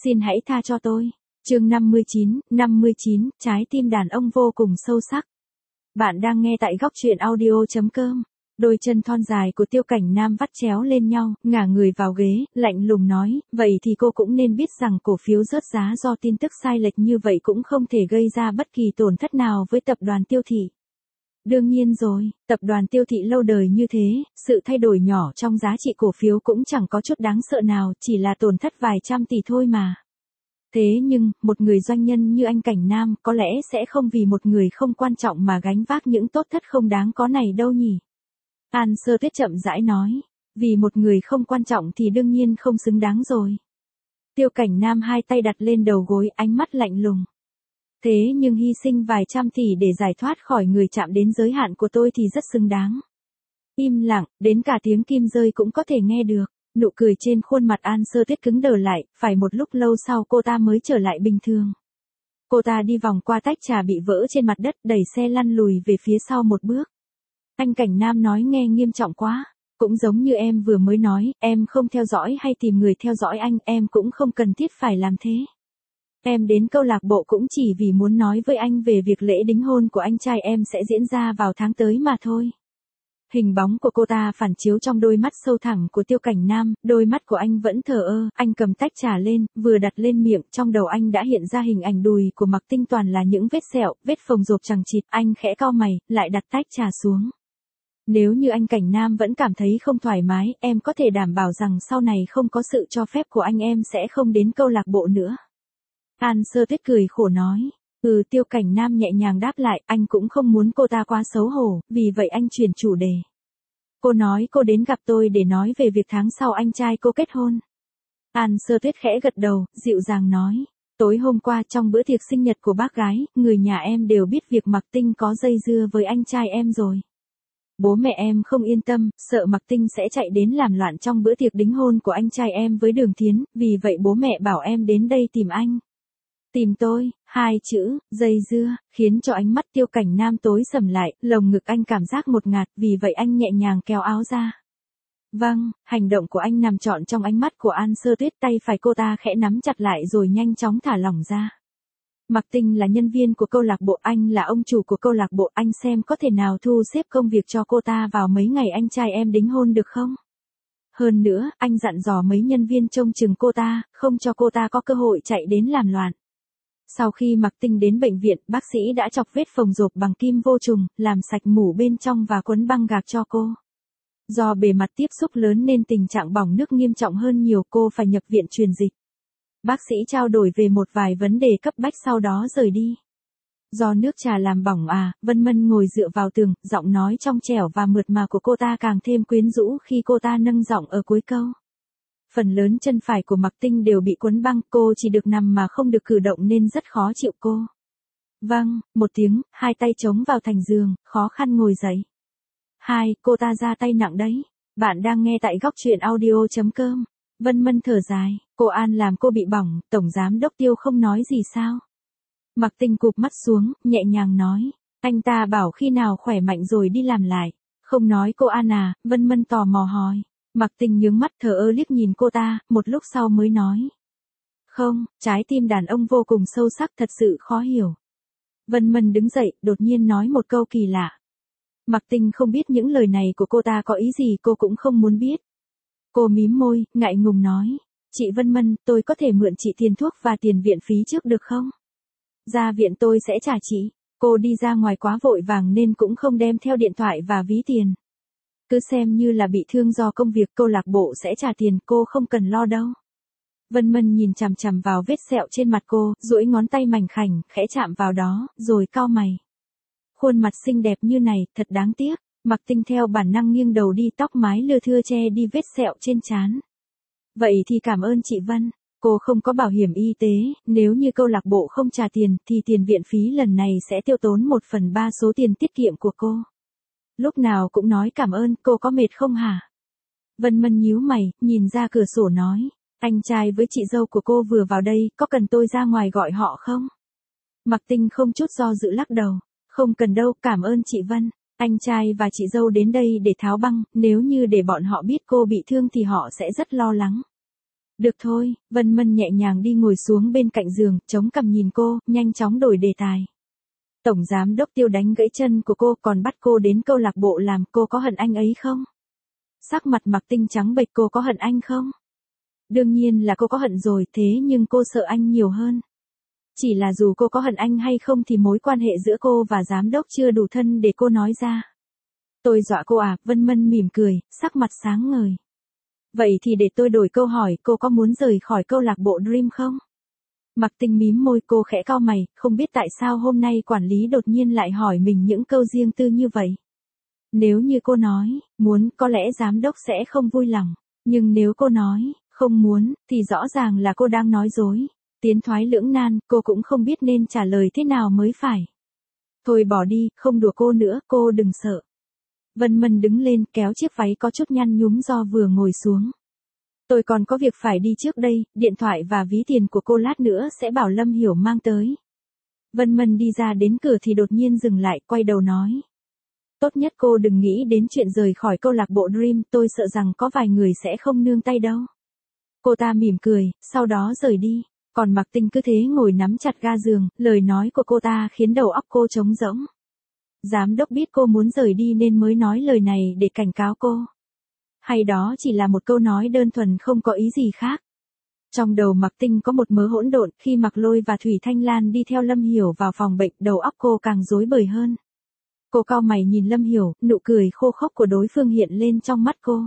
Xin hãy tha cho tôi. Chương 59, trái tim đàn ông vô cùng sâu sắc. Bạn đang nghe tại góc truyện audio.com. Đôi chân thon dài của Tiêu Cảnh Nam vắt chéo lên nhau, ngả người vào ghế, lạnh lùng nói, vậy thì cô cũng nên biết rằng cổ phiếu rớt giá do tin tức sai lệch như vậy cũng không thể gây ra bất kỳ tổn thất nào với tập đoàn Tiêu Thị. Đương nhiên rồi, tập đoàn Tiêu Thị lâu đời như thế, sự thay đổi nhỏ trong giá trị cổ phiếu cũng chẳng có chút đáng sợ nào, chỉ là tổn thất vài trăm tỷ thôi mà. Thế nhưng, một người doanh nhân như anh Cảnh Nam có lẽ sẽ không vì một người không quan trọng mà gánh vác những tổn thất không đáng có này đâu nhỉ? An Sơ Tuyết chậm rãi nói, vì một người không quan trọng thì đương nhiên không xứng đáng rồi. Tiêu Cảnh Nam hai tay đặt lên đầu gối, ánh mắt lạnh lùng. Thế nhưng hy sinh vài trăm tỷ để giải thoát khỏi người chạm đến giới hạn của tôi thì rất xứng đáng. Im lặng, đến cả tiếng kim rơi cũng có thể nghe được. Nụ cười trên khuôn mặt An Sơ Tuyết cứng đờ lại, phải một lúc lâu sau cô ta mới trở lại bình thường. Cô ta đi vòng qua tách trà bị vỡ trên mặt đất, đẩy xe lăn lùi về phía sau một bước. Anh Cảnh Nam nói nghe nghiêm trọng quá. Cũng giống như em vừa mới nói, em không theo dõi hay tìm người theo dõi anh, em cũng không cần thiết phải làm thế. Em đến câu lạc bộ cũng chỉ vì muốn nói với anh về việc lễ đính hôn của anh trai em sẽ diễn ra vào tháng tới mà thôi. Hình bóng của cô ta phản chiếu trong đôi mắt sâu thẳm của Tiêu Cảnh Nam, đôi mắt của anh vẫn thờ ơ, anh cầm tách trà lên, vừa đặt lên miệng, trong đầu anh đã hiện ra hình ảnh đùi của Mạc Tinh toàn là những vết sẹo, vết phồng rộp chằng chịt, anh khẽ cau mày, lại đặt tách trà xuống. Nếu như anh Cảnh Nam vẫn cảm thấy không thoải mái, em có thể đảm bảo rằng sau này không có sự cho phép của anh em sẽ không đến câu lạc bộ nữa. An Sơ Tuyết cười khổ nói. Tiêu Cảnh Nam nhẹ nhàng đáp lại, anh cũng không muốn cô ta quá xấu hổ, vì vậy anh chuyển chủ đề. Cô nói cô đến gặp tôi để nói về việc tháng sau anh trai cô kết hôn. An Sơ Tuyết khẽ gật đầu, dịu dàng nói. Tối hôm qua trong bữa tiệc sinh nhật của bác gái, người nhà em đều biết việc Mạc Tinh có dây dưa với anh trai em rồi. Bố mẹ em không yên tâm, sợ Mạc Tinh sẽ chạy đến làm loạn trong bữa tiệc đính hôn của anh trai em với Đường Thiến, vì vậy bố mẹ bảo em đến đây tìm anh. Tìm tôi, hai chữ, dây dưa, khiến cho ánh mắt Tiêu Cảnh Nam tối sầm lại, lồng ngực anh cảm giác một ngạt, vì vậy anh nhẹ nhàng kéo áo ra. Vâng, hành động của anh nằm trọn trong ánh mắt của An Sơ Tuyết, tay phải cô ta khẽ nắm chặt lại rồi nhanh chóng thả lỏng ra. Mạc Tinh là nhân viên của câu lạc bộ, anh là ông chủ của câu lạc bộ, anh xem có thể nào thu xếp công việc cho cô ta vào mấy ngày anh trai em đính hôn được không? Hơn nữa, anh dặn dò mấy nhân viên trông chừng cô ta, không cho cô ta có cơ hội chạy đến làm loạn. Sau khi Mạc Tinh đến bệnh viện, bác sĩ đã chọc vết phồng rộp bằng kim vô trùng, làm sạch mủ bên trong và quấn băng gạc cho cô. Do bề mặt tiếp xúc lớn nên tình trạng bỏng nước nghiêm trọng hơn nhiều, cô phải nhập viện truyền dịch. Bác sĩ trao đổi về một vài vấn đề cấp bách sau đó rời đi. Do nước trà làm bỏng Vân Mân ngồi dựa vào tường, giọng nói trong trẻo và mượt mà của cô ta càng thêm quyến rũ khi cô ta nâng giọng ở cuối câu. Phần lớn chân phải của Mạc Tinh đều bị quấn băng, cô chỉ được nằm mà không được cử động nên rất khó chịu cô. Vâng, một tiếng, hai tay chống vào thành giường, khó khăn ngồi dậy. Cô ta ra tay nặng đấy. Bạn đang nghe tại góc truyện audio.com. Vân Mân thở dài, cô An làm cô bị bỏng, Tổng Giám Đốc Tiêu không nói gì sao? Mạc Tinh cụp mắt xuống, nhẹ nhàng nói, anh ta bảo khi nào khỏe mạnh rồi đi làm lại. Không nói cô An à? Vân Mân tò mò hỏi. Mạc Tinh nhướng mắt thờ ơ liếc nhìn cô ta, một lúc sau mới nói. Không, trái tim đàn ông vô cùng sâu sắc, thật sự khó hiểu. Vân Mân đứng dậy, đột nhiên nói một câu kỳ lạ. Mạc Tinh không biết những lời này của cô ta có ý gì, cô cũng không muốn biết. Cô mím môi, ngại ngùng nói. Chị Vân Mân, tôi có thể mượn chị tiền thuốc và tiền viện phí trước được không? Ra viện tôi sẽ trả chị. Cô đi ra ngoài quá vội vàng nên cũng không đem theo điện thoại và ví tiền. Cứ xem như là bị thương do công việc, câu lạc bộ sẽ trả tiền, cô không cần lo đâu. Vân Mân nhìn chằm chằm vào vết sẹo trên mặt cô, duỗi ngón tay mảnh khảnh, khẽ chạm vào đó, rồi cau mày. Khuôn mặt xinh đẹp như này, thật đáng tiếc. Mạc Tinh theo bản năng nghiêng đầu đi, tóc mái lưa thưa che đi vết sẹo trên trán. Vậy thì cảm ơn chị Vân. Cô không có bảo hiểm y tế, nếu như câu lạc bộ không trả tiền, thì tiền viện phí lần này sẽ tiêu tốn 1/3 số tiền tiết kiệm của cô. Lúc nào cũng nói cảm ơn, cô có mệt không hả? Vân Mân nhíu mày, nhìn ra cửa sổ nói, anh trai với chị dâu của cô vừa vào đây, có cần tôi ra ngoài gọi họ không? Mạc Tinh không chút do dự lắc đầu, không cần đâu, cảm ơn chị Vân. Anh trai và chị dâu đến đây để tháo băng, nếu như để bọn họ biết cô bị thương thì họ sẽ rất lo lắng. Được thôi, Vân Mân nhẹ nhàng đi ngồi xuống bên cạnh giường, chống cằm nhìn cô, nhanh chóng đổi đề tài. Tổng giám đốc Tiêu đánh gãy chân của cô còn bắt cô đến câu lạc bộ làm, cô có hận anh ấy không? Sắc mặt Mạc Tinh trắng bệch, cô có hận anh không? Đương nhiên là cô có hận rồi, thế nhưng cô sợ anh nhiều hơn. Chỉ là dù cô có hận anh hay không thì mối quan hệ giữa cô và giám đốc chưa đủ thân để cô nói ra. Tôi dọa cô à? Vân Mân mỉm cười, sắc mặt sáng ngời. Vậy thì để tôi đổi câu hỏi, cô có muốn rời khỏi câu lạc bộ Dream không? Mạc Tinh mím môi, cô khẽ cau mày, không biết tại sao hôm nay quản lý đột nhiên lại hỏi mình những câu riêng tư như vậy. Nếu như cô nói, muốn, có lẽ giám đốc sẽ không vui lòng. Nhưng nếu cô nói, không muốn, thì rõ ràng là cô đang nói dối. Tiến thoái lưỡng nan, cô cũng không biết nên trả lời thế nào mới phải. Thôi bỏ đi, không đùa cô nữa, cô đừng sợ. Vân Mân đứng lên, kéo chiếc váy có chút nhăn nhúm do vừa ngồi xuống. Tôi còn có việc phải đi trước đây, điện thoại và ví tiền của cô lát nữa sẽ bảo Lâm Hiểu mang tới. Vân Mân đi ra đến cửa thì đột nhiên dừng lại, quay đầu nói. Tốt nhất cô đừng nghĩ đến chuyện rời khỏi câu lạc bộ Dream, tôi sợ rằng có vài người sẽ không nương tay đâu. Cô ta mỉm cười, sau đó rời đi. Còn Mạc Tinh cứ thế ngồi nắm chặt ga giường, lời nói của cô ta khiến đầu óc cô trống rỗng. Giám đốc biết cô muốn rời đi nên mới nói lời này để cảnh cáo cô. Hay đó chỉ là một câu nói đơn thuần không có ý gì khác. Trong đầu Mạc Tinh có một mớ hỗn độn, khi Mạc Lôi và Thủy Thanh Lan đi theo Lâm Hiểu vào phòng bệnh, đầu óc cô càng rối bời hơn. Cô cau mày nhìn Lâm Hiểu, nụ cười khô khốc của đối phương hiện lên trong mắt cô.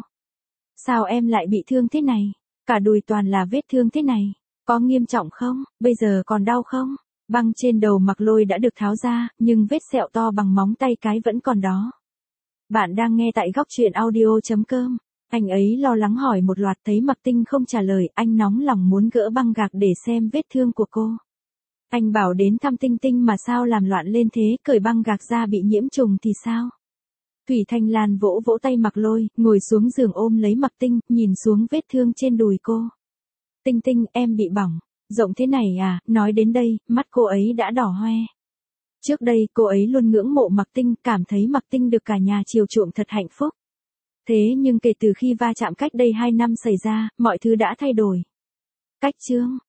Sao em lại bị thương thế này? Cả đùi toàn là vết thương thế này. Có nghiêm trọng không? Bây giờ còn đau không? Băng trên đầu Mạc Lôi đã được tháo ra, nhưng vết sẹo to bằng móng tay cái vẫn còn đó. Bạn đang nghe tại góc truyện audio.com. Anh ấy lo lắng hỏi một loạt, thấy Mạc Tinh không trả lời, anh nóng lòng muốn gỡ băng gạc để xem vết thương của cô. Anh bảo đến thăm Tinh Tinh mà sao làm loạn lên thế, cởi băng gạc ra bị nhiễm trùng thì sao? Thủy Thanh Lan vỗ vỗ tay Mạc Lôi, ngồi xuống giường ôm lấy Mạc Tinh, nhìn xuống vết thương trên đùi cô. Tinh Tinh, em bị bỏng. Rộng thế này à? Nói đến đây, mắt cô ấy đã đỏ hoe. Trước đây cô ấy luôn ngưỡng mộ Mạc Tinh, cảm thấy Mạc Tinh được cả nhà chiều chuộng thật hạnh phúc. Thế nhưng kể từ khi va chạm cách đây 2 năm xảy ra, mọi thứ đã thay đổi. Cách chương